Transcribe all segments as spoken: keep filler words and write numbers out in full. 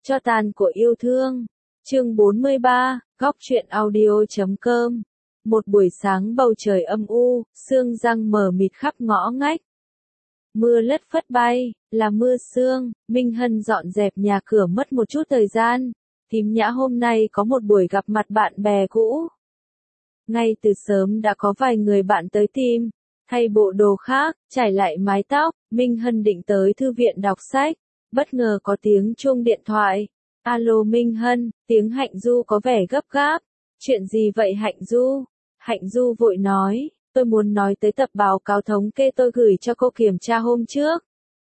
Cho tàn của yêu thương. Chương bốn mươi ba, góc truyện audio chấm com. Một buổi sáng bầu trời âm u, sương giăng mờ mịt khắp ngõ ngách. Mưa lất phất bay, là mưa sương, Minh Hân dọn dẹp nhà cửa mất một chút thời gian. Thím Nhã hôm nay có một buổi gặp mặt bạn bè cũ. Ngay từ sớm đã có vài người bạn tới tìm, thay bộ đồ khác, trải lại mái tóc, Minh Hân định tới thư viện đọc sách. Bất ngờ có tiếng chuông điện thoại. Alo Minh Hân, tiếng Hạnh Du có vẻ gấp gáp. Chuyện gì vậy Hạnh Du? Hạnh Du vội nói, tôi muốn nói tới tập báo cáo thống kê tôi gửi cho cô kiểm tra hôm trước.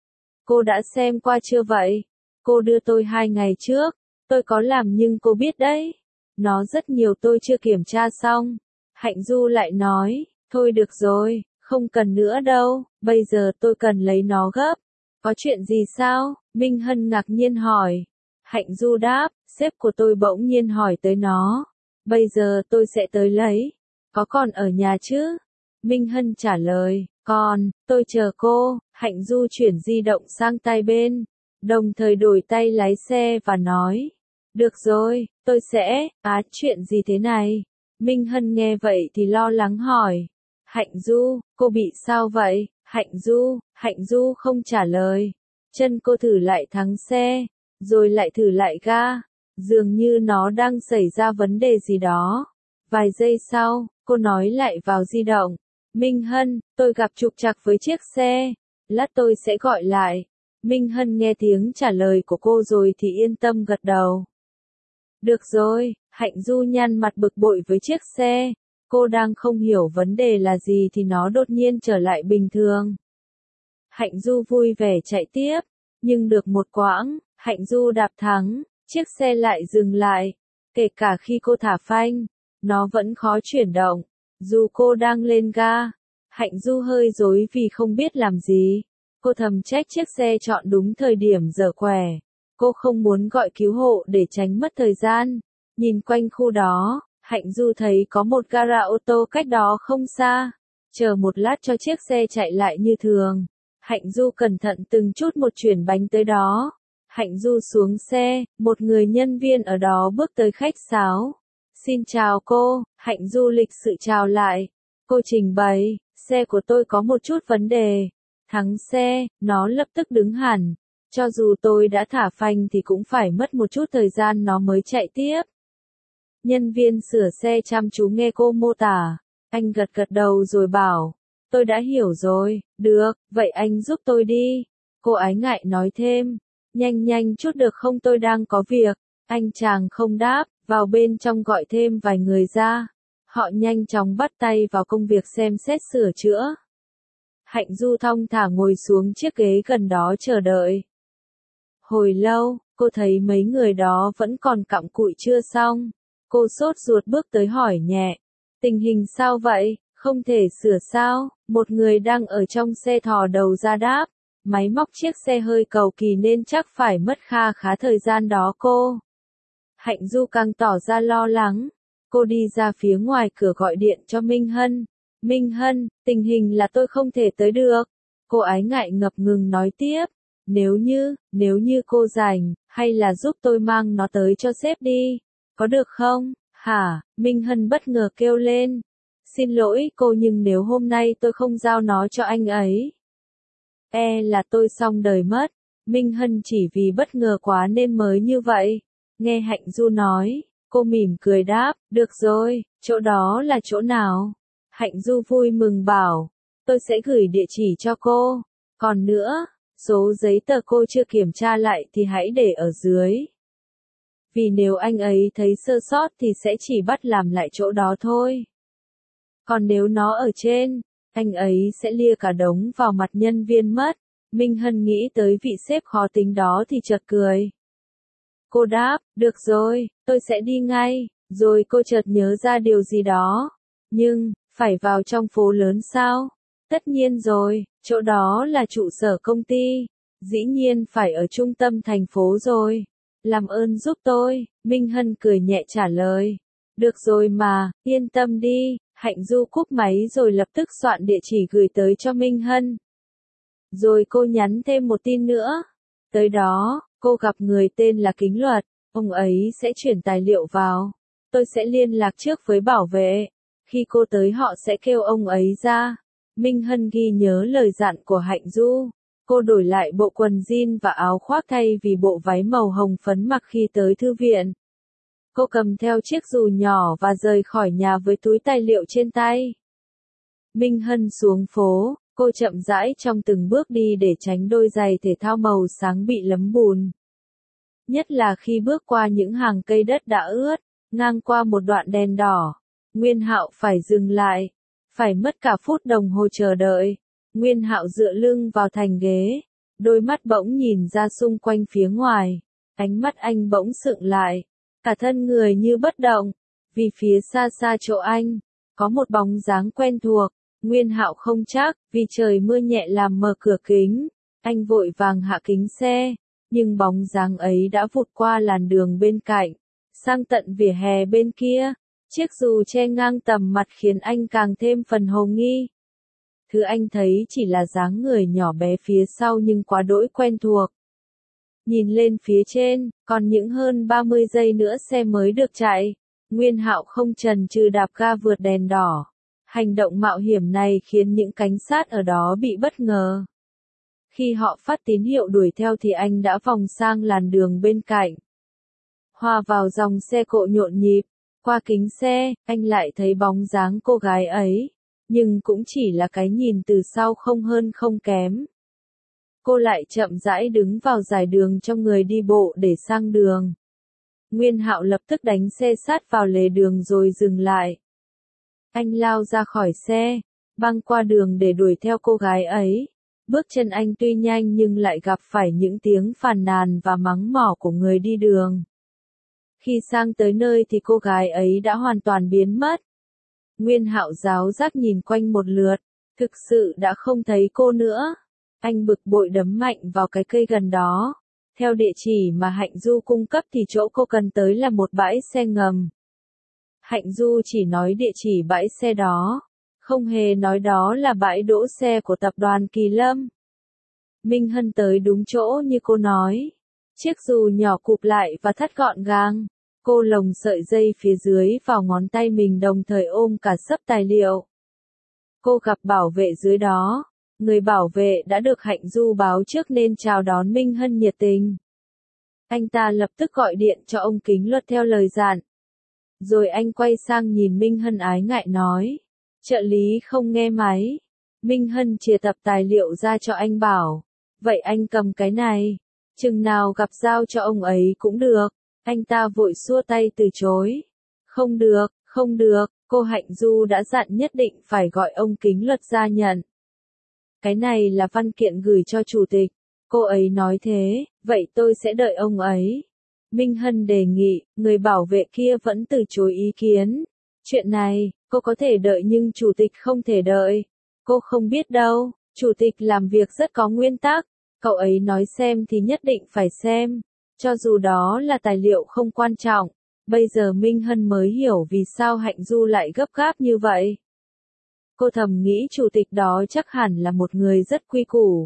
Cô đã xem qua chưa vậy? Cô đưa tôi hai ngày trước. Tôi có làm nhưng cô biết đấy. Nó rất nhiều tôi chưa kiểm tra xong. Hạnh Du lại nói, thôi được rồi, không cần nữa đâu, bây giờ tôi cần lấy nó gấp. Có chuyện gì sao? Minh Hân ngạc nhiên hỏi. Hạnh Du đáp, sếp của tôi bỗng nhiên hỏi tới nó. Bây giờ tôi sẽ tới lấy. Có còn ở nhà chứ? Minh Hân trả lời, còn, tôi chờ cô. Hạnh Du chuyển di động sang tay bên, đồng thời đổi tay lái xe và nói. Được rồi, tôi sẽ, á chuyện gì thế này? Minh Hân nghe vậy thì lo lắng hỏi. Hạnh Du, cô bị sao vậy? Hạnh Du, Hạnh Du không trả lời. Chân cô thử lại thắng xe, rồi lại thử lại ga. Dường như nó đang xảy ra vấn đề gì đó. Vài giây sau, cô nói lại vào di động. Minh Hân, tôi gặp trục trặc với chiếc xe. Lát tôi sẽ gọi lại. Minh Hân nghe tiếng trả lời của cô rồi thì yên tâm gật đầu. Được rồi, Hạnh Du nhăn mặt bực bội với chiếc xe. Cô đang không hiểu vấn đề là gì thì nó đột nhiên trở lại bình thường. Hạnh Du vui vẻ chạy tiếp, nhưng được một quãng, Hạnh Du đạp thắng, chiếc xe lại dừng lại. Kể cả khi cô thả phanh, nó vẫn khó chuyển động, dù cô đang lên ga. Hạnh Du hơi rối vì không biết làm gì. Cô thầm trách chiếc xe chọn đúng thời điểm dở quẻ. Cô không muốn gọi cứu hộ để tránh mất thời gian. Nhìn quanh khu đó, Hạnh Du thấy có một gara ô tô cách đó không xa. Chờ một lát cho chiếc xe chạy lại như thường. Hạnh Du cẩn thận từng chút một chuyển bánh tới đó. Hạnh Du xuống xe, một người nhân viên ở đó bước tới khách sáo. Xin chào cô, Hạnh Du lịch sự chào lại. Cô trình bày, xe của tôi có một chút vấn đề. Thắng xe, nó lập tức đứng hẳn. Cho dù tôi đã thả phanh thì cũng phải mất một chút thời gian nó mới chạy tiếp. Nhân viên sửa xe chăm chú nghe cô mô tả. Anh gật gật đầu rồi bảo. Tôi đã hiểu rồi, được, vậy anh giúp tôi đi. Cô ái ngại nói thêm. Nhanh nhanh chút được không tôi đang có việc. Anh chàng không đáp, vào bên trong gọi thêm vài người ra. Họ nhanh chóng bắt tay vào công việc xem xét sửa chữa. Hạnh Du thong thả ngồi xuống chiếc ghế gần đó chờ đợi. Hồi lâu, cô thấy mấy người đó vẫn còn cặm cụi chưa xong. Cô sốt ruột bước tới hỏi nhẹ. Tình hình sao vậy, không thể sửa sao? Một người đang ở trong xe thò đầu ra đáp. Máy móc chiếc xe hơi cầu kỳ nên chắc phải mất kha khá thời gian đó cô. Hạnh Du càng tỏ ra lo lắng. Cô đi ra phía ngoài cửa gọi điện cho Minh Hân. Minh Hân, tình hình là tôi không thể tới được. Cô ái ngại ngập ngừng nói tiếp. Nếu như, nếu như cô rảnh, hay là giúp tôi mang nó tới cho sếp đi. Có được không? Hả? Minh Hân bất ngờ kêu lên. Xin lỗi cô nhưng nếu hôm nay tôi không giao nó cho anh ấy. E là tôi xong đời mất. Minh Hân chỉ vì bất ngờ quá nên mới như vậy. Nghe Hạnh Du nói, cô mỉm cười đáp, được rồi, chỗ đó là chỗ nào? Hạnh Du vui mừng bảo, tôi sẽ gửi địa chỉ cho cô. Còn nữa, số giấy tờ cô chưa kiểm tra lại thì hãy để ở dưới. Vì nếu anh ấy thấy sơ sót thì sẽ chỉ bắt làm lại chỗ đó thôi. Còn nếu nó ở trên, anh ấy sẽ lia cả đống vào mặt nhân viên mất. Minh Hân nghĩ tới vị sếp khó tính đó thì chợt cười. Cô đáp, được rồi, tôi sẽ đi ngay. Rồi cô chợt nhớ ra điều gì đó. Nhưng, phải vào trong phố lớn sao? Tất nhiên rồi, chỗ đó là trụ sở công ty. Dĩ nhiên phải ở trung tâm thành phố rồi. Làm ơn giúp tôi, Minh Hân cười nhẹ trả lời. Được rồi mà, yên tâm đi. Hạnh Du cúp máy rồi lập tức soạn địa chỉ gửi tới cho Minh Hân. Rồi cô nhắn thêm một tin nữa. Tới đó, Cô gặp người tên là Kính Luật, ông ấy sẽ chuyển tài liệu vào. Tôi sẽ liên lạc trước với bảo vệ. Khi cô tới họ sẽ kêu ông ấy ra. Minh Hân ghi nhớ lời dặn của Hạnh Du. Cô đổi lại bộ quần jean và áo khoác thay vì bộ váy màu hồng phấn mặc khi tới thư viện. Cô cầm theo chiếc dù nhỏ và rời khỏi nhà với túi tài liệu trên tay. Minh Hân xuống phố, cô chậm rãi trong từng bước đi để tránh đôi giày thể thao màu sáng bị lấm bùn. Nhất là khi bước qua những hàng cây đất đã ướt, ngang qua một đoạn đèn đỏ. Nguyên Hạo phải dừng lại, phải mất cả phút đồng hồ chờ đợi. Nguyên Hạo dựa lưng vào thành ghế, đôi mắt bỗng nhìn ra xung quanh phía ngoài. Ánh mắt anh bỗng sượng lại, cả thân người như bất động, vì phía xa xa chỗ anh, có một bóng dáng quen thuộc. Nguyên Hạo không chắc, vì trời mưa nhẹ làm mờ cửa kính. Anh vội vàng hạ kính xe, nhưng bóng dáng ấy đã vụt qua làn đường bên cạnh, sang tận vỉa hè bên kia. Chiếc dù che ngang tầm mặt khiến anh càng thêm phần hồ nghi. Thứ anh thấy chỉ là dáng người nhỏ bé phía sau nhưng quá đỗi quen thuộc. Nhìn lên phía trên, còn những hơn ba mươi giây nữa xe mới được chạy. Nguyên Hạo không chần chừ đạp ga vượt đèn đỏ. Hành động mạo hiểm này khiến những cảnh sát ở đó bị bất ngờ. Khi họ phát tín hiệu đuổi theo thì anh đã vòng sang làn đường bên cạnh. Hòa vào dòng xe cộ nhộn nhịp, qua kính xe, anh lại thấy bóng dáng cô gái ấy, nhưng cũng chỉ là cái nhìn từ sau không hơn không kém. Cô lại chậm rãi đứng vào dải đường cho người đi bộ để sang đường. Nguyên Hạo lập tức đánh xe sát vào lề đường rồi dừng lại. Anh lao ra khỏi xe, băng qua đường để đuổi theo cô gái ấy. Bước chân anh tuy nhanh nhưng lại gặp phải những tiếng phàn nàn và mắng mỏ của người đi đường. Khi sang tới nơi thì cô gái ấy đã hoàn toàn biến mất. Nguyên Hạo giáo giác nhìn quanh một lượt, thực sự đã không thấy cô nữa. Anh bực bội đấm mạnh vào cái cây gần đó. Theo địa chỉ mà Hạnh Du cung cấp thì chỗ cô cần tới là một bãi xe ngầm. Hạnh Du chỉ nói địa chỉ bãi xe đó, không hề nói đó là bãi đỗ xe của tập đoàn Kỳ Lâm. Minh Hân tới đúng chỗ như cô nói. Chiếc dù nhỏ cụp lại và thắt gọn gàng. Cô lồng sợi dây phía dưới vào ngón tay mình đồng thời ôm cả xấp tài liệu. Cô gặp bảo vệ dưới đó. Người bảo vệ đã được Hạnh Du báo trước nên chào đón Minh Hân nhiệt tình. Anh ta lập tức gọi điện cho ông Kính Luật theo lời dặn. Rồi anh quay sang nhìn Minh Hân ái ngại nói. Trợ lý không nghe máy. Minh Hân chìa tập tài liệu ra cho anh bảo. Vậy anh cầm cái này. Chừng nào gặp giao cho ông ấy cũng được. Anh ta vội xua tay từ chối. Không được, không được, cô Hạnh Du đã dặn nhất định phải gọi ông Kính Luật ra nhận. Cái này là văn kiện gửi cho chủ tịch. Cô ấy nói thế, vậy tôi sẽ đợi ông ấy. Minh Hân đề nghị, người bảo vệ kia vẫn từ chối ý kiến. Chuyện này, cô có thể đợi nhưng chủ tịch không thể đợi. Cô không biết đâu, chủ tịch làm việc rất có nguyên tắc. Cậu ấy nói xem thì nhất định phải xem. Cho dù đó là tài liệu không quan trọng. Bây giờ Minh Hân mới hiểu vì sao Hạnh Du lại gấp gáp như vậy. Cô thầm nghĩ chủ tịch đó chắc hẳn là một người rất quy củ,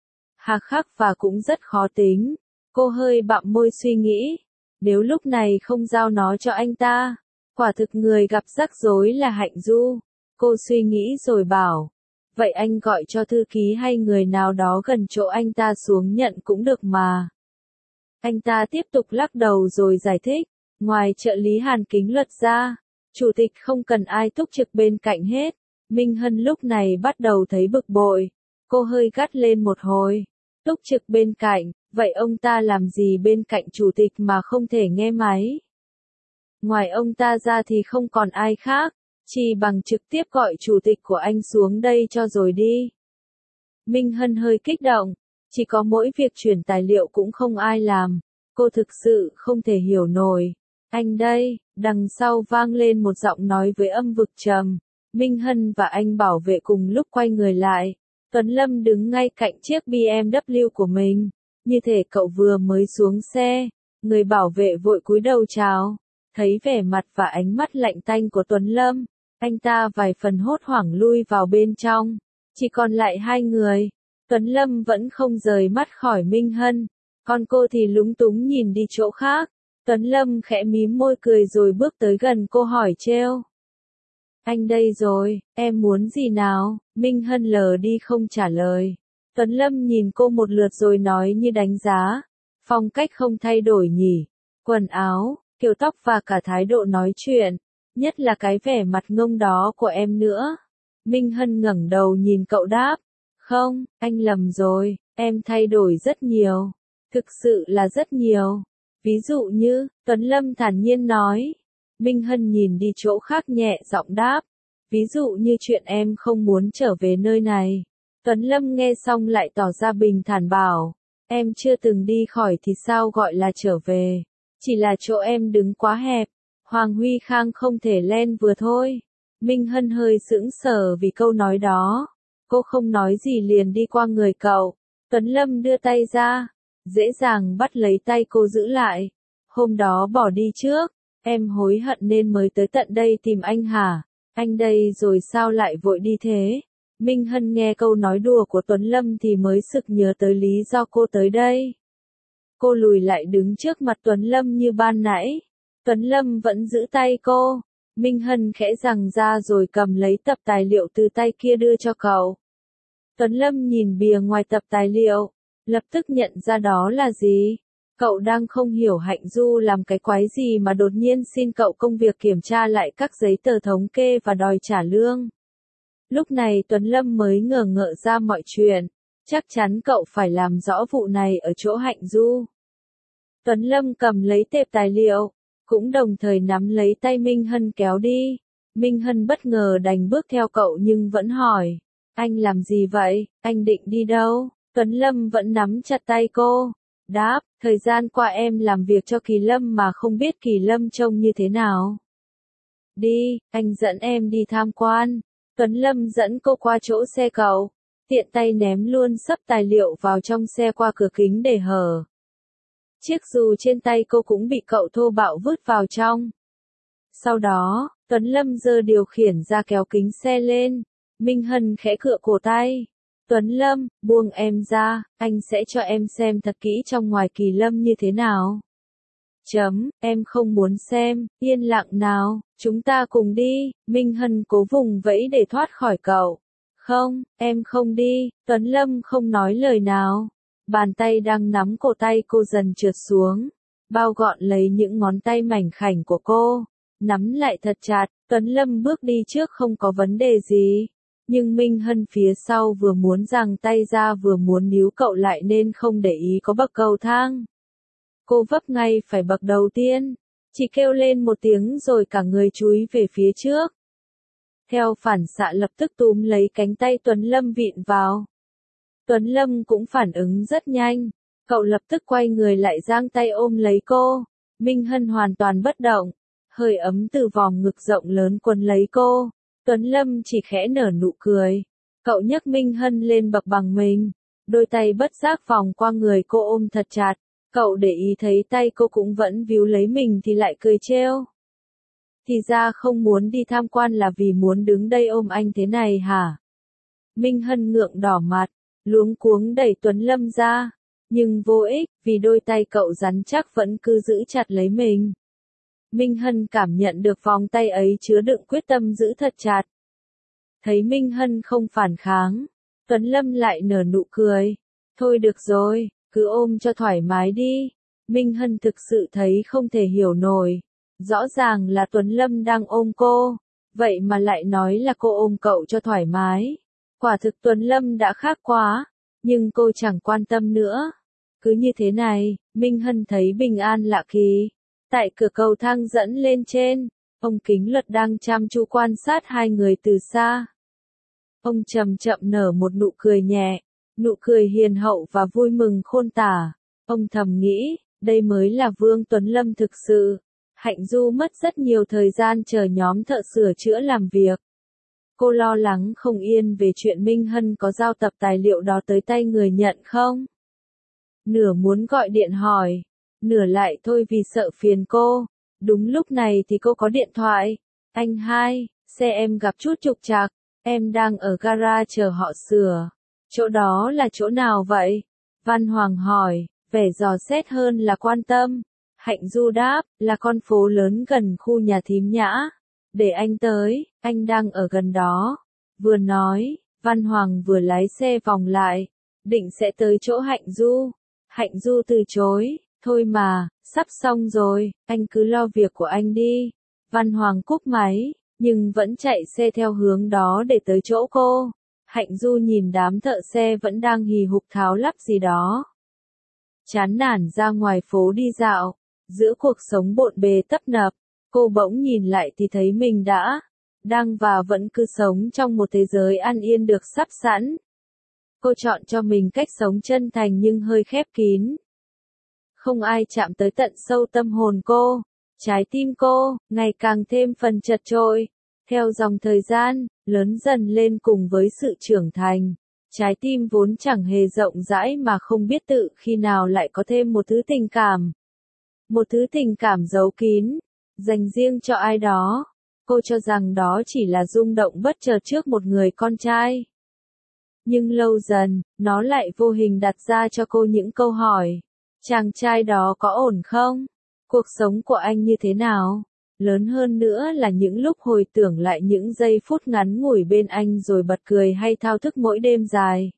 hà khắc và cũng rất khó tính. Cô hơi bặm môi suy nghĩ, nếu lúc này không giao nó cho anh ta, quả thực người gặp rắc rối là Hạnh Du. Cô suy nghĩ rồi bảo, vậy anh gọi cho thư ký hay người nào đó gần chỗ anh ta xuống nhận cũng được mà. Anh ta tiếp tục lắc đầu rồi giải thích, ngoài trợ lý Hàn Kính Luật ra, chủ tịch không cần ai túc trực bên cạnh hết. Minh Hân lúc này bắt đầu thấy bực bội. Cô hơi gắt lên một hồi. Túc trực bên cạnh, vậy ông ta làm gì bên cạnh chủ tịch mà không thể nghe máy? Ngoài ông ta ra thì không còn ai khác, chỉ bằng trực tiếp gọi chủ tịch của anh xuống đây cho rồi đi. Minh Hân hơi kích động, chỉ có mỗi việc chuyển tài liệu cũng không ai làm. Cô thực sự không thể hiểu nổi. Anh đây, đằng sau vang lên một giọng nói với âm vực trầm. Minh Hân và anh bảo vệ cùng lúc quay người lại. Tuấn Lâm đứng ngay cạnh chiếc bê em vê của mình. Như thể cậu vừa mới xuống xe. Người bảo vệ vội cúi đầu chào. Thấy vẻ mặt và ánh mắt lạnh tanh của Tuấn Lâm, anh ta vài phần hốt hoảng lui vào bên trong. Chỉ còn lại hai người. Tuấn Lâm vẫn không rời mắt khỏi Minh Hân. Còn cô thì lúng túng nhìn đi chỗ khác. Tuấn Lâm khẽ mím môi cười rồi bước tới gần cô hỏi trêu. Anh đây rồi, em muốn gì nào? Minh Hân lờ đi không trả lời. Tuấn Lâm nhìn cô một lượt rồi nói như đánh giá. Phong cách không thay đổi nhỉ. Quần áo, kiểu tóc và cả thái độ nói chuyện. Nhất là cái vẻ mặt ngông đó của em nữa. Minh Hân ngẩng đầu nhìn cậu đáp. Không, anh lầm rồi, em thay đổi rất nhiều. Thực sự là rất nhiều. Ví dụ như, Tuấn Lâm thản nhiên nói. Minh Hân nhìn đi chỗ khác nhẹ giọng đáp. Ví dụ như chuyện em không muốn trở về nơi này. Tuấn Lâm nghe xong lại tỏ ra bình thản bảo. Em chưa từng đi khỏi thì sao gọi là trở về. Chỉ là chỗ em đứng quá hẹp. Hoàng Huy Khang không thể len vừa thôi. Minh Hân hơi sững sờ vì câu nói đó. Cô không nói gì liền đi qua người cậu. Tuấn Lâm đưa tay ra. Dễ dàng bắt lấy tay cô giữ lại. Hôm đó bỏ đi trước. Em hối hận nên mới tới tận đây tìm anh hả? Anh đây rồi sao lại vội đi thế? Minh Hân nghe câu nói đùa của Tuấn Lâm thì mới sực nhớ tới lý do cô tới đây. Cô lùi lại đứng trước mặt Tuấn Lâm như ban nãy. Tuấn Lâm vẫn giữ tay cô. Minh Hân khẽ giằng ra rồi cầm lấy tập tài liệu từ tay kia đưa cho cậu. Tuấn Lâm nhìn bìa ngoài tập tài liệu, lập tức nhận ra đó là gì. Cậu đang không hiểu Hạnh Du làm cái quái gì mà đột nhiên xin cậu công việc kiểm tra lại các giấy tờ thống kê và đòi trả lương. Lúc này Tuấn Lâm mới ngờ ngợ ra mọi chuyện. Chắc chắn cậu phải làm rõ vụ này ở chỗ Hạnh Du. Tuấn Lâm cầm lấy tệp tài liệu, cũng đồng thời nắm lấy tay Minh Hân kéo đi. Minh Hân bất ngờ đành bước theo cậu nhưng vẫn hỏi. Anh làm gì vậy? Anh định đi đâu? Tuấn Lâm vẫn nắm chặt tay cô. Đáp, thời gian qua em làm việc cho Kỳ Lâm mà không biết Kỳ Lâm trông như thế nào. Đi, anh dẫn em đi tham quan. Tuấn Lâm dẫn cô qua chỗ xe cậu. Tiện tay ném luôn sấp tài liệu vào trong xe qua cửa kính để hở. Chiếc dù trên tay cô cũng bị cậu thô bạo vứt vào trong. Sau đó, Tuấn Lâm giơ điều khiển ra kéo kính xe lên. Minh Hân khẽ cựa cổ tay. Tuấn Lâm, buông em ra, anh sẽ cho em xem thật kỹ trong ngoài Kỳ Lâm như thế nào. Chấm, em không muốn xem, yên lặng nào, chúng ta cùng đi. Minh Hân cố vùng vẫy để thoát khỏi cậu. Không, em không đi. Tuấn Lâm không nói lời nào. Bàn tay đang nắm cổ tay cô dần trượt xuống, bao gọn lấy những ngón tay mảnh khảnh của cô, nắm lại thật chặt. Tuấn Lâm bước đi trước không có vấn đề gì, nhưng Minh Hân phía sau vừa muốn giằng tay ra vừa muốn níu cậu lại nên không để ý có bậc cầu thang. Cô vấp ngay phải bậc đầu tiên, chỉ kêu lên một tiếng rồi cả người chúi về phía trước. Theo phản xạ lập tức túm lấy cánh tay Tuấn Lâm vịn vào. Tuấn Lâm cũng phản ứng rất nhanh, cậu lập tức quay người lại giang tay ôm lấy cô. Minh Hân hoàn toàn bất động, hơi ấm từ vòng ngực rộng lớn quấn lấy cô. Tuấn Lâm chỉ khẽ nở nụ cười. Cậu nhấc Minh Hân lên bậc bằng mình, đôi tay bất giác vòng qua người cô ôm thật chặt. Cậu để ý thấy tay cô cũng vẫn víu lấy mình thì lại cười trêu. Thì ra không muốn đi tham quan là vì muốn đứng đây ôm anh thế này hả? Minh Hân ngượng đỏ mặt, luống cuống đẩy Tuấn Lâm ra, nhưng vô ích, vì đôi tay cậu rắn chắc vẫn cứ giữ chặt lấy mình. Minh Hân cảm nhận được vòng tay ấy chứa đựng quyết tâm giữ thật chặt. Thấy Minh Hân không phản kháng, Tuấn Lâm lại nở nụ cười. Thôi được rồi, cứ ôm cho thoải mái đi. Minh Hân thực sự thấy không thể hiểu nổi. Rõ ràng là Tuấn Lâm đang ôm cô, vậy mà lại nói là cô ôm cậu cho thoải mái. Quả thực Tuấn Lâm đã khác quá, nhưng cô chẳng quan tâm nữa. Cứ như thế này, Minh Hân thấy bình an lạ kỳ. Tại cửa cầu thang dẫn lên trên, ông Kính Luật đang chăm chú quan sát hai người từ xa. Ông chậm chậm nở một nụ cười nhẹ, nụ cười hiền hậu và vui mừng khôn tả. Ông thầm nghĩ, đây mới là Vương Tuấn Lâm thực sự. Hạnh Du mất rất nhiều thời gian chờ nhóm thợ sửa chữa làm việc. Cô lo lắng không yên về chuyện Minh Hân có giao tập tài liệu đó tới tay người nhận không? Nửa muốn gọi điện hỏi, nửa lại thôi vì sợ phiền cô. Đúng lúc này thì cô có điện thoại. Anh hai, xe em gặp chút trục trặc, em đang ở gara chờ họ sửa. Chỗ đó là chỗ nào vậy? Văn Hoàng hỏi, Vẻ dò xét hơn là quan tâm. Hạnh Du đáp, là con phố lớn gần khu nhà thím Nhã. Để anh tới, anh đang ở gần đó. Vừa nói, Văn Hoàng vừa lái xe vòng lại, định sẽ tới chỗ Hạnh Du. Hạnh Du từ chối, thôi mà, sắp xong rồi, anh cứ lo việc của anh đi. Văn Hoàng cúp máy, nhưng vẫn chạy xe theo hướng đó để tới chỗ cô. Hạnh Du nhìn đám thợ xe vẫn đang hì hục tháo lắp gì đó. Chán nản ra ngoài phố đi dạo, giữa cuộc sống bộn bề tấp nập, cô bỗng nhìn lại thì thấy mình đã, đang và vẫn cứ sống trong một thế giới an yên được sắp sẵn. Cô chọn cho mình cách sống chân thành nhưng hơi khép kín. Không ai chạm tới tận sâu tâm hồn cô, trái tim cô, ngày càng thêm phần chật chội. Theo dòng thời gian, lớn dần lên cùng với sự trưởng thành, trái tim vốn chẳng hề rộng rãi mà không biết tự khi nào lại có thêm một thứ tình cảm. Một thứ tình cảm giấu kín, dành riêng cho ai đó. Cô cho rằng đó chỉ là rung động bất chợt trước một người con trai. Nhưng lâu dần, nó lại vô hình đặt ra cho cô những câu hỏi. Chàng trai đó có ổn không? Cuộc sống của anh như thế nào? Lớn hơn nữa là những lúc hồi tưởng lại những giây phút ngắn ngủi bên anh rồi bật cười hay thao thức mỗi đêm dài.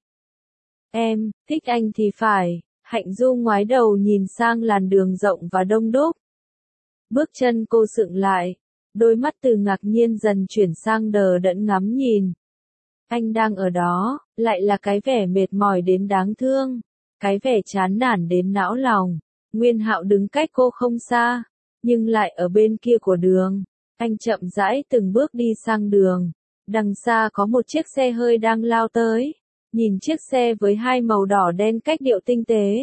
Em, thích anh thì phải. Hạnh Du ngoái đầu nhìn sang làn đường rộng và đông đúc. Bước chân cô sững lại, đôi mắt từ ngạc nhiên dần chuyển sang đờ đẫn ngắm nhìn. Anh đang ở đó, lại là cái vẻ mệt mỏi đến đáng thương, cái vẻ chán nản đến não lòng. Nguyên Hạo đứng cách cô không xa, nhưng lại ở bên kia của đường. Anh chậm rãi từng bước đi sang đường. Đằng xa có một chiếc xe hơi đang lao tới. Nhìn chiếc xe với hai màu đỏ đen cách điệu tinh tế.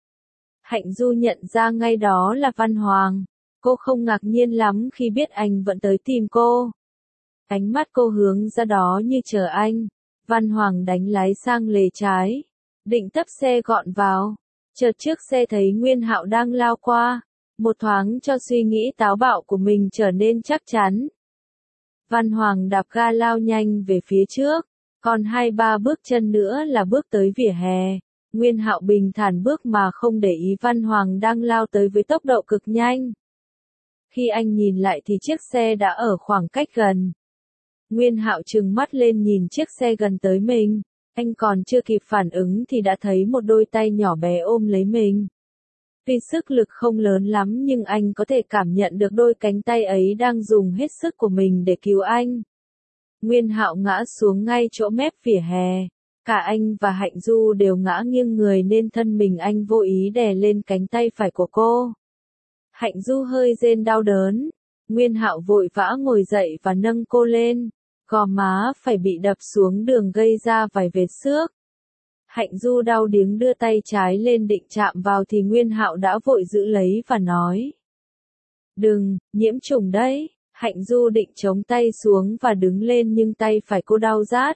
Hạnh Du nhận ra ngay đó là Văn Hoàng. Cô không ngạc nhiên lắm khi biết anh vẫn tới tìm cô. Ánh mắt cô hướng ra đó như chờ anh. Văn Hoàng đánh lái sang lề trái, định tấp xe gọn vào. Chợt trước xe thấy Nguyên Hạo đang lao qua. Một thoáng cho suy nghĩ táo bạo của mình trở nên chắc chắn. Văn Hoàng đạp ga lao nhanh về phía trước. Còn hai ba bước chân nữa là bước tới vỉa hè. Nguyên Hạo bình thản bước mà không để ý Văn Hoàng đang lao tới với tốc độ cực nhanh. Khi anh nhìn lại thì chiếc xe đã ở khoảng cách gần. Nguyên Hạo trừng mắt lên nhìn chiếc xe gần tới mình. Anh còn chưa kịp phản ứng thì đã thấy một đôi tay nhỏ bé ôm lấy mình. Tuy sức lực không lớn lắm nhưng anh có thể cảm nhận được đôi cánh tay ấy đang dùng hết sức của mình để cứu anh. Nguyên Hạo ngã xuống ngay chỗ mép vỉa hè. Cả anh và Hạnh Du đều ngã nghiêng người nên thân mình anh vô ý đè lên cánh tay phải của cô. Hạnh Du hơi rên đau đớn. Nguyên Hạo vội vã ngồi dậy và nâng cô lên. Gò má phải bị đập xuống đường gây ra vài vết xước. Hạnh Du đau điếng đưa tay trái lên định chạm vào thì Nguyên Hạo đã vội giữ lấy và nói. Đừng, nhiễm trùng đấy. Hạnh Du định chống tay xuống và đứng lên nhưng tay phải cô đau rát.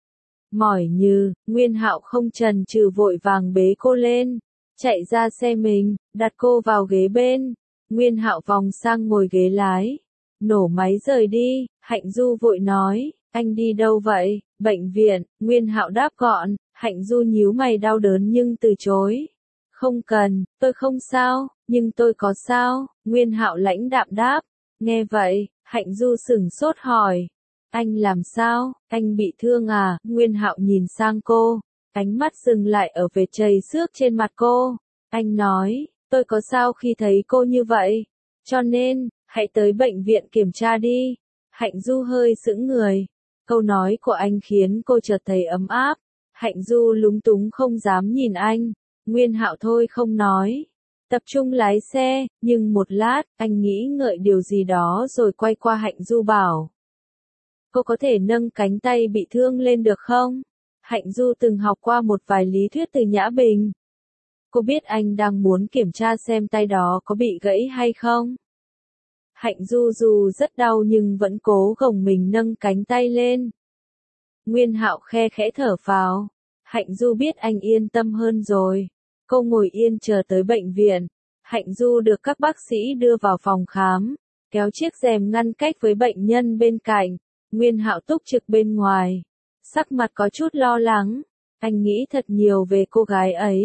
Mỏi như, Nguyên Hạo không chần chừ vội vàng bế cô lên. Chạy ra xe mình, đặt cô vào ghế bên. Nguyên Hạo vòng sang ngồi ghế lái. Nổ máy rời đi. Hạnh Du vội nói, anh đi đâu vậy? Bệnh viện. Nguyên Hạo đáp gọn. Hạnh Du nhíu mày đau đớn nhưng từ chối. Không cần, tôi không sao, nhưng tôi có sao? Nguyên Hạo lãnh đạm đáp. Nghe vậy, Hạnh Du sửng sốt hỏi. Anh làm sao? Anh bị thương à? Nguyên Hạo nhìn sang cô. Ánh mắt dừng lại ở vệt chầy xước trên mặt cô. Anh nói, tôi có sao khi thấy cô như vậy? Cho nên, hãy tới bệnh viện kiểm tra đi. Hạnh Du hơi sững người. Câu nói của anh khiến cô chợt thấy ấm áp. Hạnh Du lúng túng không dám nhìn anh. Nguyên Hạo thôi không nói. Tập trung lái xe, nhưng một lát, anh nghĩ ngợi điều gì đó rồi quay qua Hạnh Du bảo. Cô có thể nâng cánh tay bị thương lên được không? Hạnh Du từng học qua một vài lý thuyết từ Nhã Bình. Cô biết anh đang muốn kiểm tra xem tay đó có bị gãy hay không? Hạnh Du dù rất đau nhưng vẫn cố gồng mình nâng cánh tay lên. Nguyên Hạo khe khẽ thở phào. Hạnh Du biết anh yên tâm hơn rồi. Cô ngồi yên chờ tới bệnh viện. Hạnh Du được các bác sĩ đưa vào phòng khám, kéo chiếc rèm ngăn cách với bệnh nhân bên cạnh. Nguyên Hạo túc trực bên ngoài, sắc mặt có chút lo lắng. Anh nghĩ thật nhiều về cô gái ấy.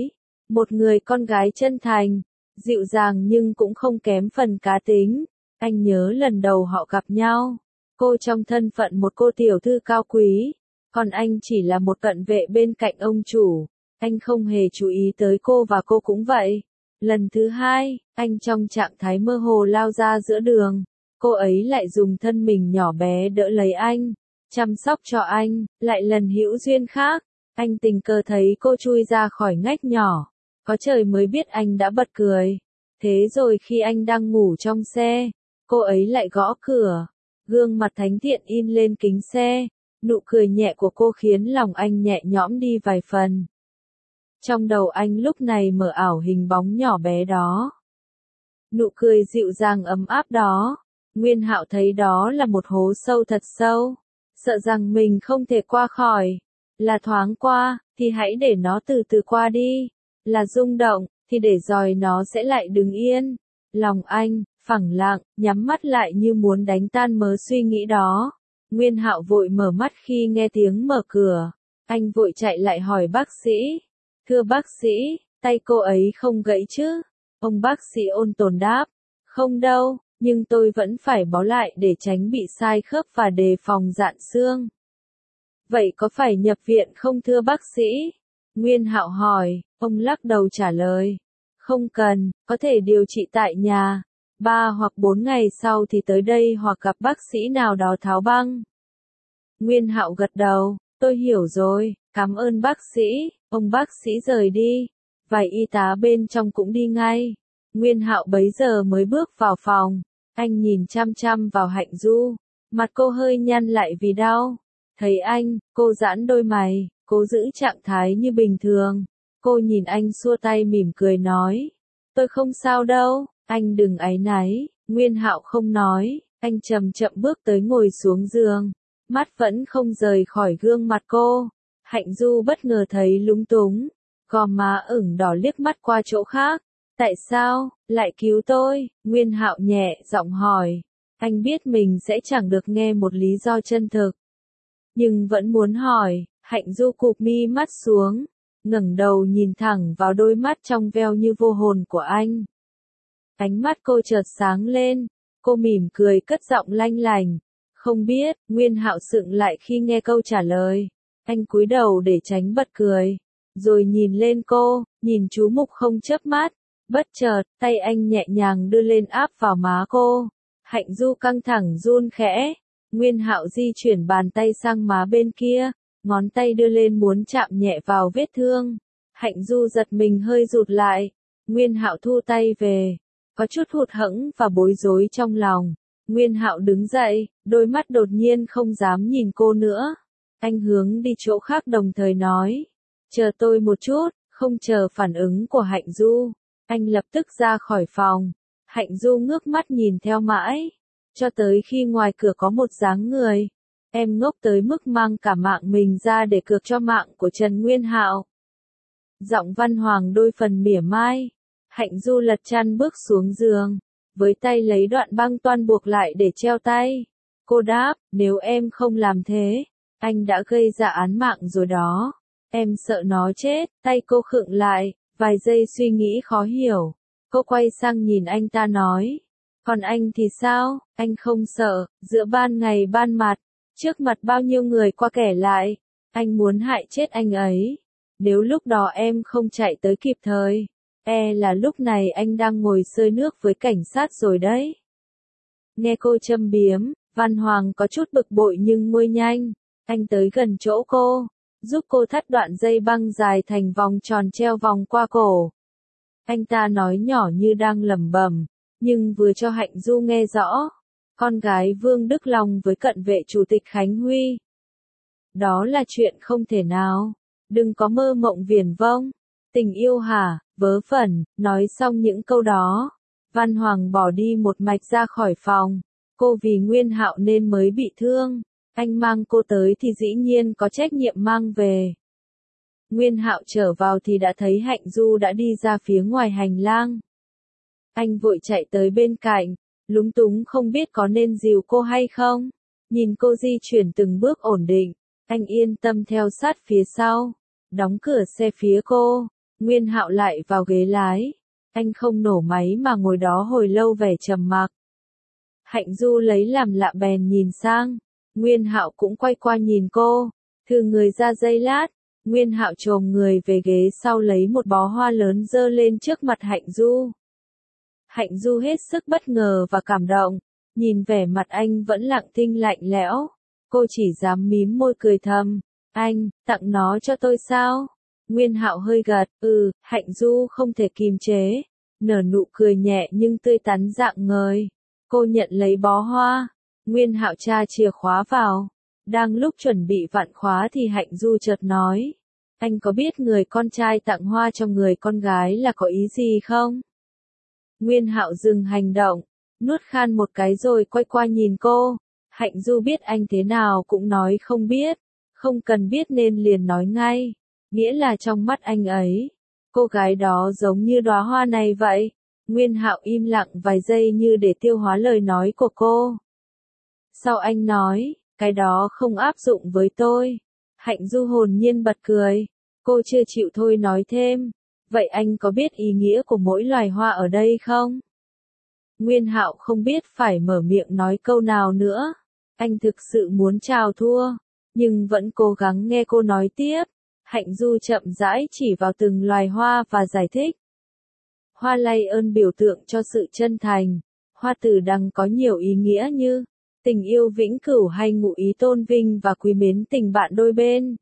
Một người con gái chân thành, dịu dàng nhưng cũng không kém phần cá tính. Anh nhớ lần đầu họ gặp nhau, cô trong thân phận một cô tiểu thư cao quý, còn anh chỉ là một cận vệ bên cạnh ông chủ. Anh không hề chú ý tới cô và cô cũng vậy. Lần thứ hai, anh trong trạng thái mơ hồ lao ra giữa đường. Cô ấy lại dùng thân mình nhỏ bé đỡ lấy anh, chăm sóc cho anh. Lại lần hữu duyên khác, anh tình cờ thấy cô chui ra khỏi ngách nhỏ. Có trời mới biết anh đã bật cười. Thế rồi khi anh đang ngủ trong xe, cô ấy lại gõ cửa. Gương mặt thánh thiện in lên kính xe. Nụ cười nhẹ của cô khiến lòng anh nhẹ nhõm đi vài phần. Trong đầu anh lúc này mở ảo hình bóng nhỏ bé đó. Nụ cười dịu dàng ấm áp đó. Nguyên Hạo thấy đó là một hố sâu thật sâu. Sợ rằng mình không thể qua khỏi. Là thoáng qua, thì hãy để nó từ từ qua đi. Là rung động, thì để rồi nó sẽ lại đứng yên. Lòng anh, phẳng lặng, nhắm mắt lại như muốn đánh tan mớ suy nghĩ đó. Nguyên Hạo vội mở mắt khi nghe tiếng mở cửa. Anh vội chạy lại hỏi bác sĩ. Thưa bác sĩ, tay cô ấy không gãy chứ? Ông bác sĩ ôn tồn đáp. Không đâu, nhưng tôi vẫn phải bó lại để tránh bị sai khớp và đề phòng dạn xương. Vậy có phải nhập viện không thưa bác sĩ? Nguyên Hạo hỏi, ông lắc đầu trả lời. Không cần, có thể điều trị tại nhà. Ba hoặc bốn ngày sau thì tới đây hoặc gặp bác sĩ nào đó tháo băng. Nguyên Hạo gật đầu, tôi hiểu rồi, cảm ơn bác sĩ. Ông bác sĩ rời đi. Vài y tá bên trong cũng đi ngay. Nguyên Hạo bấy giờ mới bước vào phòng. Anh nhìn chăm chăm vào Hạnh Du. Mặt cô hơi nhăn lại vì đau. Thấy anh, cô giãn đôi mày, cố giữ trạng thái như bình thường. Cô nhìn anh xua tay mỉm cười nói. Tôi không sao đâu, anh đừng áy náy. Nguyên Hạo không nói, anh chậm chậm bước tới ngồi xuống giường. Mắt vẫn không rời khỏi gương mặt cô. Hạnh Du bất ngờ thấy lúng túng. Gò má ửng đỏ liếc mắt qua chỗ khác. Tại sao, lại cứu tôi? Nguyên Hạo nhẹ giọng hỏi. Anh biết mình sẽ chẳng được nghe một lý do chân thực. Nhưng vẫn muốn hỏi. Hạnh Du cụp mi mắt xuống. Ngẩng đầu nhìn thẳng vào đôi mắt trong veo như vô hồn của anh. Ánh mắt cô chợt sáng lên. Cô mỉm cười cất giọng lanh lành. Không biết. Nguyên Hạo sững lại khi nghe câu trả lời. Anh cúi đầu để tránh bật cười. Rồi nhìn lên cô, nhìn chú mục không chớp mắt. Bất chợt, tay anh nhẹ nhàng đưa lên áp vào má cô. Hạnh Du căng thẳng run khẽ. Nguyên Hạo di chuyển bàn tay sang má bên kia. Ngón tay đưa lên muốn chạm nhẹ vào vết thương. Hạnh Du giật mình hơi rụt lại. Nguyên Hạo thu tay về. Có chút hụt hẫng và bối rối trong lòng. Nguyên Hạo đứng dậy, đôi mắt đột nhiên không dám nhìn cô nữa. Anh hướng đi chỗ khác đồng thời nói. Chờ tôi một chút, không chờ phản ứng của Hạnh Du. Anh lập tức ra khỏi phòng. Hạnh Du ngước mắt nhìn theo mãi. Cho tới khi ngoài cửa có một dáng người. Em ngốc tới mức mang cả mạng mình ra để cược cho mạng của Trần Nguyên Hạo. Giọng Văn Hoàng đôi phần mỉa mai. Hạnh Du lật chăn bước xuống giường. Với tay lấy đoạn băng toan buộc lại để treo tay. Cô đáp, nếu em không làm thế, anh đã gây ra án mạng rồi đó. Em sợ nó chết. Tay cô khựng lại, vài giây suy nghĩ khó hiểu. Cô quay sang nhìn anh ta nói. Còn anh thì sao? Anh không sợ, giữa ban ngày ban mặt, trước mặt bao nhiêu người qua kẻ lại. Anh muốn hại chết anh ấy. Nếu lúc đó em không chạy tới kịp thời, e là lúc này anh đang ngồi sơi nước với cảnh sát rồi đấy. Nghe cô châm biếm, Văn Hoàng có chút bực bội nhưng nguôi nhanh. Anh tới gần chỗ cô, giúp cô thắt đoạn dây băng dài thành vòng tròn treo vòng qua cổ. Anh ta nói nhỏ như đang lẩm bẩm, nhưng vừa cho Hạnh Du nghe rõ. Con gái Vương Đức Long với cận vệ chủ tịch Khánh Huy. Đó là chuyện không thể nào. Đừng có mơ mộng viển vông. Tình yêu hả, vớ vẩn. Nói xong những câu đó, Văn Hoàng bỏ đi một mạch ra khỏi phòng. Cô vì Nguyên Hạo nên mới bị thương. Anh mang cô tới thì dĩ nhiên có trách nhiệm mang về. Nguyên Hạo trở vào thì đã thấy Hạnh Du đã đi ra phía ngoài hành lang. Anh vội chạy tới bên cạnh, lúng túng không biết có nên dìu cô hay không. Nhìn cô di chuyển từng bước ổn định, anh yên tâm theo sát phía sau, đóng cửa xe phía cô. Nguyên Hạo lại vào ghế lái. Anh không nổ máy mà ngồi đó hồi lâu vẻ trầm mặc. Hạnh Du lấy làm lạ bèn nhìn sang. Nguyên Hạo cũng quay qua nhìn cô. Thừ người ra giây lát. Nguyên Hạo chồm người về ghế sau lấy một bó hoa lớn giơ lên trước mặt Hạnh Du. Hạnh Du hết sức bất ngờ và cảm động. Nhìn vẻ mặt anh vẫn lặng thinh lạnh lẽo. Cô chỉ dám mím môi cười thầm. Anh, tặng nó cho tôi sao? Nguyên Hạo hơi gật, ừ, Hạnh Du không thể kìm chế. Nở nụ cười nhẹ nhưng tươi tắn rạng ngời. Cô nhận lấy bó hoa. Nguyên Hạo tra chìa khóa vào. Đang lúc chuẩn bị vặn khóa thì Hạnh Du chợt nói. Anh có biết người con trai tặng hoa cho người con gái là có ý gì không? Nguyên Hạo dừng hành động. Nuốt khan một cái rồi quay qua nhìn cô. Hạnh Du biết anh thế nào cũng nói không biết. Không cần biết nên liền nói ngay. Nghĩa là trong mắt anh ấy, cô gái đó giống như đóa hoa này vậy. Nguyên Hạo im lặng vài giây như để tiêu hóa lời nói của cô. Sau anh nói, cái đó không áp dụng với tôi. Hạnh Du hồn nhiên bật cười. Cô chưa chịu thôi nói thêm. Vậy anh có biết ý nghĩa của mỗi loài hoa ở đây không? Nguyên Hạo không biết phải mở miệng nói câu nào nữa. Anh thực sự muốn chào thua, nhưng vẫn cố gắng nghe cô nói tiếp. Hạnh Du chậm rãi chỉ vào từng loài hoa và giải thích. Hoa lay ơn biểu tượng cho sự chân thành. Hoa tử đằng có nhiều ý nghĩa như tình yêu vĩnh cửu hay ngụ ý tôn vinh và quý mến tình bạn đôi bên.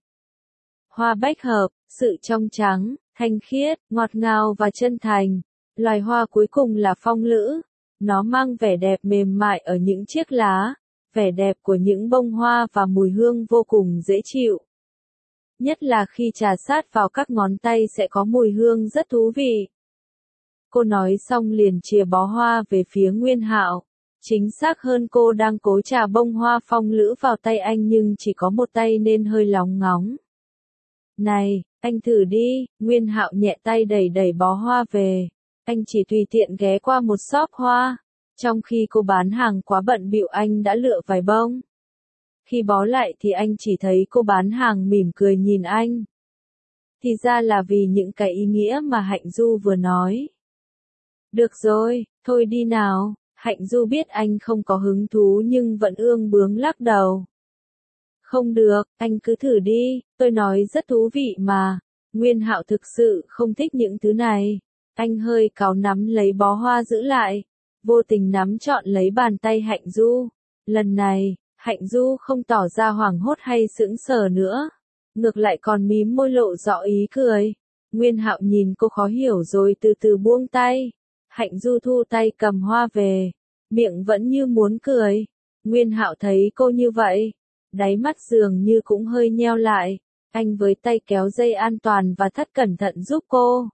Hoa bách hợp, sự trong trắng, thanh khiết, ngọt ngào và chân thành. Loài hoa cuối cùng là phong lữ. Nó mang vẻ đẹp mềm mại ở những chiếc lá, vẻ đẹp của những bông hoa và mùi hương vô cùng dễ chịu. Nhất là khi trà sát vào các ngón tay sẽ có mùi hương rất thú vị. Cô nói xong liền chìa bó hoa về phía Nguyên Hạo. Chính xác hơn cô đang cố trà bông hoa phong lữ vào tay anh nhưng chỉ có một tay nên hơi lóng ngóng. Này, anh thử đi, Nguyên Hạo nhẹ tay đẩy đẩy bó hoa về. Anh chỉ tùy tiện ghé qua một shop hoa. Trong khi cô bán hàng quá bận bịu anh đã lựa vài bông. Khi bó lại thì anh chỉ thấy cô bán hàng mỉm cười nhìn anh. Thì ra là vì những cái ý nghĩa mà Hạnh Du vừa nói. Được rồi, thôi đi nào. Hạnh Du biết anh không có hứng thú nhưng vẫn ương bướng lắc đầu. Không được, anh cứ thử đi, tôi nói rất thú vị mà. Nguyên Hạo thực sự không thích những thứ này. Anh hơi cáu nắm lấy bó hoa giữ lại. Vô tình nắm trọn lấy bàn tay Hạnh Du. Lần này, Hạnh Du không tỏ ra hoảng hốt hay sững sờ nữa. Ngược lại còn mím môi lộ rõ ý cười. Nguyên Hạo nhìn cô khó hiểu rồi từ từ buông tay. Hạnh Du thu tay cầm hoa về. Miệng vẫn như muốn cười. Nguyên Hạo thấy cô như vậy. Đáy mắt dường như cũng hơi nheo lại. Anh với tay kéo dây an toàn và thắt cẩn thận giúp cô.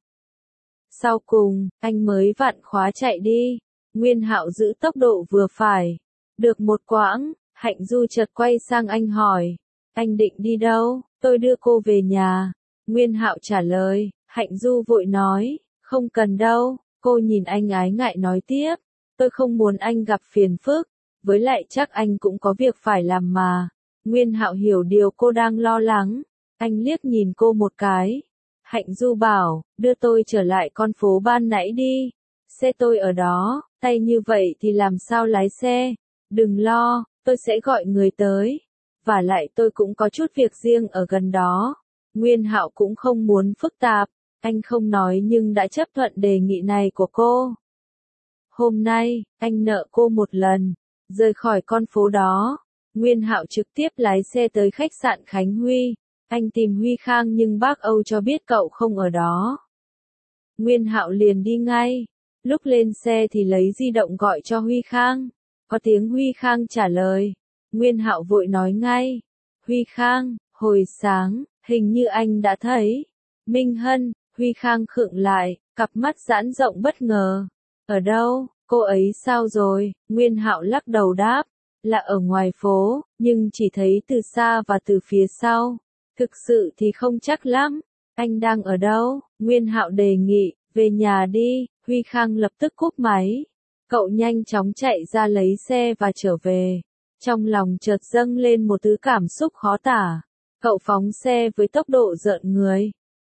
Sau cùng, anh mới vặn khóa chạy đi. Nguyên Hạo giữ tốc độ vừa phải. Được một quãng, Hạnh Du chợt quay sang anh hỏi. Anh định đi đâu? Tôi đưa cô về nhà. Nguyên Hạo trả lời. Hạnh Du vội nói. Không cần đâu. Cô nhìn anh ái ngại nói tiếp. Tôi không muốn anh gặp phiền phức. Với lại chắc anh cũng có việc phải làm mà. Nguyên Hạo hiểu điều cô đang lo lắng. Anh liếc nhìn cô một cái. Hạnh Du bảo, đưa tôi trở lại con phố ban nãy đi. Xe tôi ở đó, tay như vậy thì làm sao lái xe. Đừng lo, tôi sẽ gọi người tới. Và lại tôi cũng có chút việc riêng ở gần đó. Nguyên Hạo cũng không muốn phức tạp. Anh không nói nhưng đã chấp thuận đề nghị này của cô. Hôm nay, anh nợ cô một lần. Rời khỏi con phố đó. Nguyên Hạo trực tiếp lái xe tới khách sạn Khánh Huy. Anh tìm Huy Khang nhưng bác Âu cho biết cậu không ở đó. Nguyên Hạo liền đi ngay. Lúc lên xe thì lấy di động gọi cho Huy Khang. Có tiếng Huy Khang trả lời. Nguyên Hạo vội nói ngay. Huy Khang, hồi sáng, hình như anh đã thấy. Minh Hân, Huy Khang khựng lại, cặp mắt giãn rộng bất ngờ. Ở đâu, cô ấy sao rồi? Nguyên Hạo lắc đầu đáp. Là ở ngoài phố, nhưng chỉ thấy từ xa và từ phía sau. Thực sự thì không chắc lắm. Anh đang ở đâu? Nguyên Hạo đề nghị, về nhà đi. Huy Khang lập tức cúp máy. Cậu nhanh chóng chạy ra lấy xe và trở về. Trong lòng chợt dâng lên một thứ cảm xúc khó tả. Cậu phóng xe với tốc độ rợn người.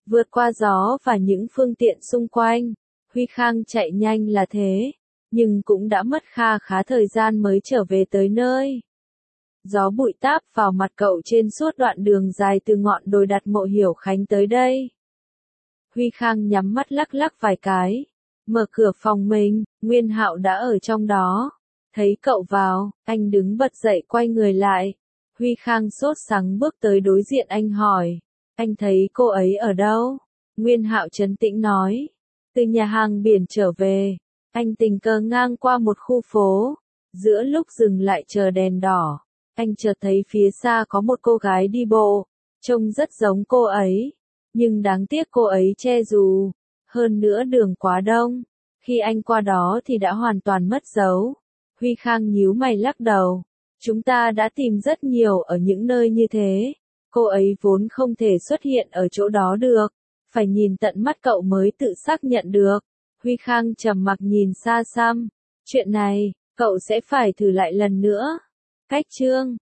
vượt qua gió và những phương tiện xung quanh. Huy Khang chạy nhanh là thế, nhưng cũng đã mất kha khá thời gian mới trở về tới nơi. Gió bụi táp vào mặt cậu trên suốt đoạn đường dài từ ngọn đồi đặt Mộ Hiểu Khánh tới đây. Huy Khang nhắm mắt lắc lắc vài cái, mở cửa phòng mình, Nguyên Hạo đã ở trong đó. Thấy cậu vào, anh đứng bật dậy quay người lại. Huy Khang sốt sắng bước tới đối diện anh hỏi, anh thấy cô ấy ở đâu? Nguyên Hạo trấn tĩnh nói, từ nhà hàng biển trở về, anh tình cờ ngang qua một khu phố, giữa lúc dừng lại chờ đèn đỏ, anh chợt thấy phía xa có một cô gái đi bộ, trông rất giống cô ấy, nhưng đáng tiếc cô ấy che dù, hơn nữa đường quá đông, khi anh qua đó thì đã hoàn toàn mất dấu. Huy Khang nhíu mày lắc đầu, chúng ta đã tìm rất nhiều ở những nơi như thế, cô ấy vốn không thể xuất hiện ở chỗ đó được, phải nhìn tận mắt cậu mới tự xác nhận được. Huy Khang trầm mặc nhìn xa xăm, chuyện này, cậu sẽ phải thử lại lần nữa. Cách chương